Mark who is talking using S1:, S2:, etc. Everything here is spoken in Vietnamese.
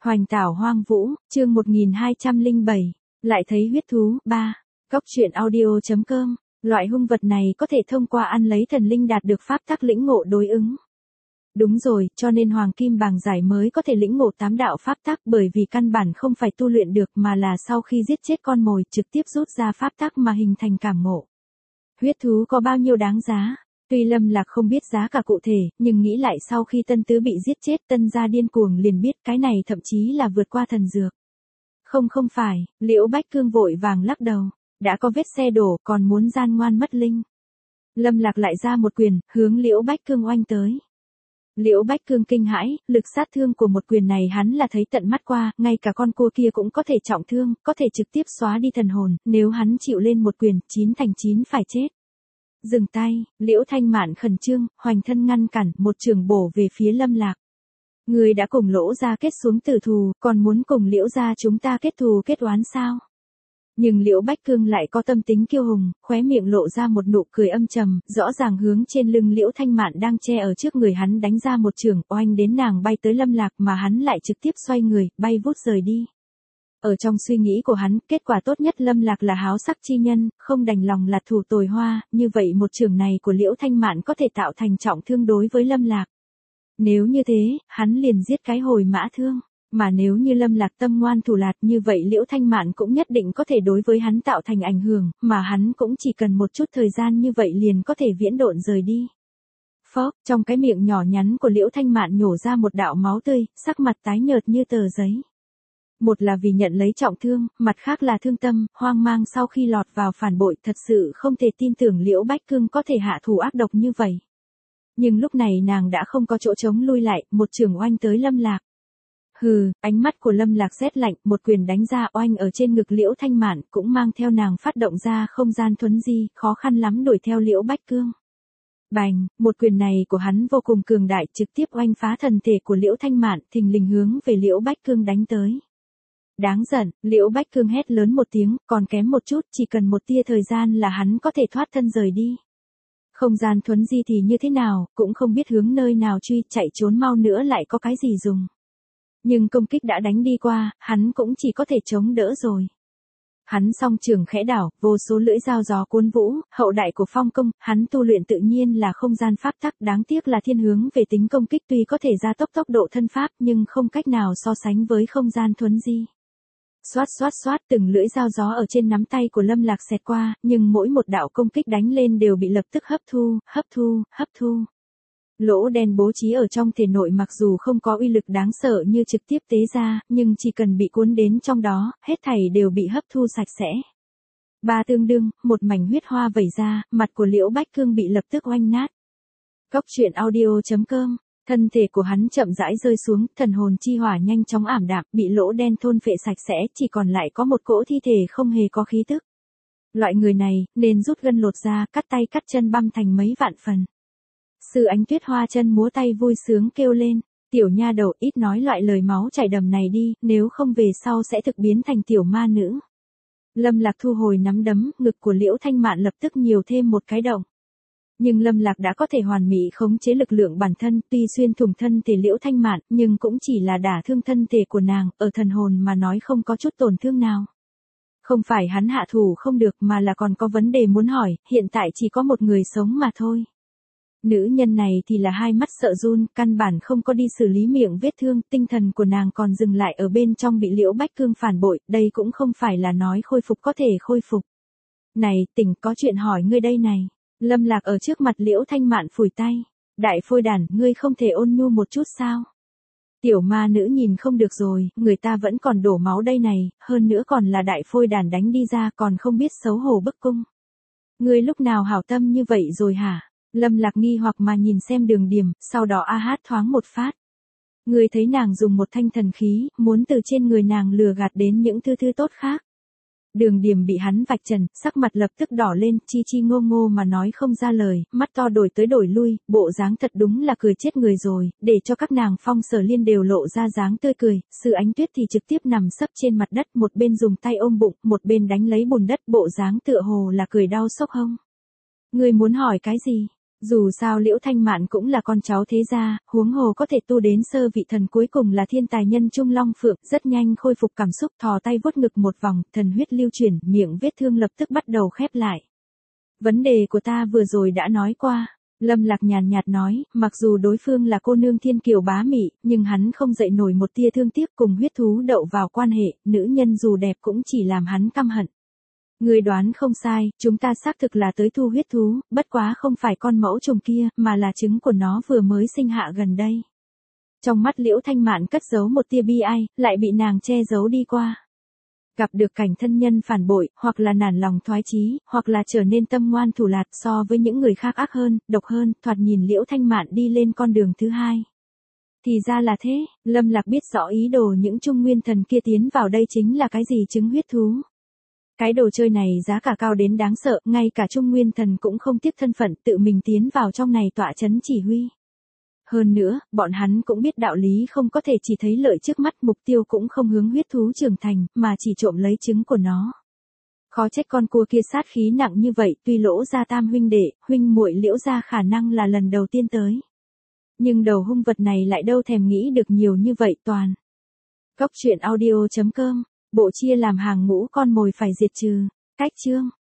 S1: Hoành tảo hoang vũ, chương 1207, lại thấy huyết thú, 3. Cóc truyện audio.com, loại hung vật này có thể thông qua ăn lấy thần linh đạt được pháp tắc lĩnh ngộ đối ứng. Đúng rồi, cho nên Hoàng Kim Bàng Giải mới có thể lĩnh ngộ 8 đạo pháp tắc bởi vì căn bản không phải tu luyện được mà là sau khi giết chết con mồi trực tiếp rút ra pháp tắc mà hình thành cảm ngộ. Huyết thú có bao nhiêu đáng giá? Tuy Lâm Lạc không biết giá cả cụ thể, nhưng nghĩ lại sau khi Tân Tứ bị giết chết Tân gia điên cuồng liền biết cái này thậm chí là vượt qua thần dược. Không phải, Liễu Bách Cương vội vàng lắc đầu, đã có vết xe đổ còn muốn gian ngoan mất linh. Lâm Lạc lại ra một quyền, hướng Liễu Bách Cương oanh tới. Liễu Bách Cương kinh hãi, lực sát thương của một quyền này hắn là thấy tận mắt qua, ngay cả con cua kia cũng có thể trọng thương, có thể trực tiếp xóa đi thần hồn, nếu hắn chịu lên một quyền, 9 thành 9 phải chết. Dừng tay, Liễu Thanh Mạn khẩn trương, hoành thân ngăn cản, một trường bổ về phía Lâm Lạc. Người đã cùng Lỗ gia kết xuống tử thù, còn muốn cùng Liễu gia chúng ta kết thù kết oán sao? Nhưng Liễu Bách Cương lại có tâm tính kiêu hùng, khóe miệng lộ ra một nụ cười âm trầm, rõ ràng hướng trên lưng Liễu Thanh Mạn đang che ở trước người hắn đánh ra một trường, oanh đến nàng bay tới Lâm Lạc mà hắn lại trực tiếp xoay người, bay vút rời đi. Ở trong suy nghĩ của hắn, kết quả tốt nhất Lâm Lạc là háo sắc chi nhân, không đành lòng là thủ tồi hoa, như vậy một trường này của Liễu Thanh Mạn có thể tạo thành trọng thương đối với Lâm Lạc. Nếu như thế, hắn liền giết cái hồi mã thương, mà nếu như Lâm Lạc tâm ngoan thủ lạt như vậy Liễu Thanh Mạn cũng nhất định có thể đối với hắn tạo thành ảnh hưởng, mà hắn cũng chỉ cần một chút thời gian như vậy liền có thể viễn độn rời đi. Phốc, trong cái miệng nhỏ nhắn của Liễu Thanh Mạn nhổ ra một đạo máu tươi, sắc mặt tái nhợt như tờ giấy. Một là vì nhận lấy trọng thương, mặt khác là thương tâm, hoang mang sau khi lọt vào phản bội thật sự không thể tin tưởng Liễu Bách Cương có thể hạ thủ ác độc như vậy. Nhưng lúc này nàng đã không có chỗ trống lui lại, một trường oanh tới Lâm Lạc. Hừ, ánh mắt của Lâm Lạc rét lạnh, một quyền đánh ra oanh ở trên ngực Liễu Thanh Mạn cũng mang theo nàng phát động ra không gian thuấn di, khó khăn lắm đuổi theo Liễu Bách Cương. Bành, một quyền này của hắn vô cùng cường đại trực tiếp oanh phá thần thể của Liễu Thanh Mạn thình lình hướng về Liễu Bách Cương đánh tới. Đáng giận, Liễu Bách Cương hét lớn một tiếng, còn kém một chút, chỉ cần một tia thời gian là hắn có thể thoát thân rời đi. Không gian thuấn di thì như thế nào, cũng không biết hướng nơi nào truy, chạy trốn mau nữa lại có cái gì dùng. Nhưng công kích đã đánh đi qua, hắn cũng chỉ có thể chống đỡ rồi. Hắn song trường khẽ đảo, vô số lưỡi dao gió cuốn vũ, hậu đại của phong công, hắn tu luyện tự nhiên là không gian pháp tắc, đáng tiếc là thiên hướng về tính công kích tuy có thể gia tốc tốc độ thân pháp nhưng không cách nào so sánh với không gian thuấn di. Xoát xoát xoát từng lưỡi dao gió ở trên nắm tay của Lâm Lạc xẹt qua, nhưng mỗi một đạo công kích đánh lên đều bị lập tức hấp thu. Lỗ đen bố trí ở trong thể nội mặc dù không có uy lực đáng sợ như trực tiếp tế ra, nhưng chỉ cần bị cuốn đến trong đó, hết thảy đều bị hấp thu sạch sẽ. Ba tương đương, một mảnh huyết hoa vẩy ra, mặt của Liễu Bách Cương bị lập tức oanh nát. Cóc truyện audio.com, thân thể của hắn chậm rãi rơi xuống, thần hồn chi hỏa nhanh chóng ảm đạm, bị lỗ đen thôn phệ sạch sẽ, chỉ còn lại có một cỗ thi thể không hề có khí tức. Loại người này, nên rút gân lột da, cắt tay cắt chân băm thành mấy vạn phần. Sư Ánh Tuyết hoa chân múa tay vui sướng kêu lên, tiểu nha đầu ít nói loại lời máu chảy đầm này đi, nếu không về sau sẽ thực biến thành tiểu ma nữ. Lâm Lạc thu hồi nắm đấm, ngực của Liễu Thanh Mạn lập tức nhiều thêm một cái động. Nhưng Lâm Lạc đã có thể hoàn mỹ khống chế lực lượng bản thân, tuy xuyên thủng thân thể Liễu Thanh Mạn, nhưng cũng chỉ là đả thương thân thể của nàng, ở thần hồn mà nói không có chút tổn thương nào. Không phải hắn hạ thủ không được mà là còn có vấn đề muốn hỏi, hiện tại chỉ có một người sống mà thôi. Nữ nhân này thì là hai mắt sợ run, căn bản không có đi xử lý miệng vết thương, tinh thần của nàng còn dừng lại ở bên trong bị Liễu Bách Cương phản bội, đây cũng không phải là nói khôi phục có thể khôi phục. Này, tỉnh có chuyện hỏi ngươi đây này. Lâm Lạc ở trước mặt Liễu Thanh Mạn phủi tay. Đại phôi đản, ngươi không thể ôn nhu một chút sao? Tiểu ma nữ nhìn không được rồi, người ta vẫn còn đổ máu đây này, hơn nữa còn là đại phôi đản đánh đi ra còn không biết xấu hổ bức cung. Ngươi lúc nào hảo tâm như vậy rồi hả? Lâm Lạc nghi hoặc mà nhìn xem Đường Điểm, sau đó a hát thoáng một phát. Ngươi thấy nàng dùng một thanh thần khí, muốn từ trên người nàng lừa gạt đến những thứ tốt khác. Đường Điểm bị hắn vạch trần, sắc mặt lập tức đỏ lên, chi ngô ngô mà nói không ra lời, mắt to đổi tới đổi lui, bộ dáng thật đúng là cười chết người rồi, để cho các nàng Phong Sở Liên đều lộ ra dáng tươi cười, Sư Ánh Tuyết thì trực tiếp nằm sấp trên mặt đất, một bên dùng tay ôm bụng, một bên đánh lấy bùn đất, bộ dáng tựa hồ là cười đau sốc hông. Ngươi muốn hỏi cái gì? Dù sao Liễu Thanh Mạn cũng là con cháu thế gia, huống hồ có thể tu đến sơ vị thần cuối cùng là thiên tài nhân trung long phượng, rất nhanh khôi phục cảm xúc, thò tay vuốt ngực một vòng, thần huyết lưu chuyển, miệng vết thương lập tức bắt đầu khép lại. Vấn đề của ta vừa rồi đã nói qua. Lâm Lạc nhàn nhạt nói, mặc dù đối phương là cô nương thiên kiều bá mị, nhưng hắn không dậy nổi một tia thương tiếc, cùng huyết thú đậu vào quan hệ, nữ nhân dù đẹp cũng chỉ làm hắn căm hận. Người đoán không sai, chúng ta xác thực là tới thu huyết thú, bất quá không phải con mẫu trùng kia, mà là trứng của nó vừa mới sinh hạ gần đây. Trong mắt Liễu Thanh Mạn cất giấu một tia bi ai, lại bị nàng che giấu đi qua. Gặp được cảnh thân nhân phản bội, hoặc là nản lòng thoái chí, hoặc là trở nên tâm ngoan thủ lạt, so với những người khác ác hơn, độc hơn, thoạt nhìn Liễu Thanh Mạn đi lên con đường thứ hai. Thì ra là thế, Lâm Lạc biết rõ ý đồ những Trung Nguyên thần kia tiến vào đây chính là cái gì, trứng huyết thú. Cái đồ chơi này giá cả cao đến đáng sợ, ngay cả Trung Nguyên thần cũng không tiếc thân phận tự mình tiến vào trong này tọa chấn chỉ huy. Hơn nữa, bọn hắn cũng biết đạo lý, không có thể chỉ thấy lợi trước mắt, mục tiêu cũng không hướng huyết thú trưởng thành, mà chỉ trộm lấy trứng của nó. Khó trách con cua kia sát khí nặng như vậy, tuy Lỗ gia tam huynh đệ, huynh muội Liễu gia khả năng là lần đầu tiên tới. Nhưng đầu hung vật này lại đâu thèm nghĩ được nhiều như vậy toàn. Cốc truyện audio.com, bộ chia làm hàng ngũ con mồi phải diệt trừ. Cách chương.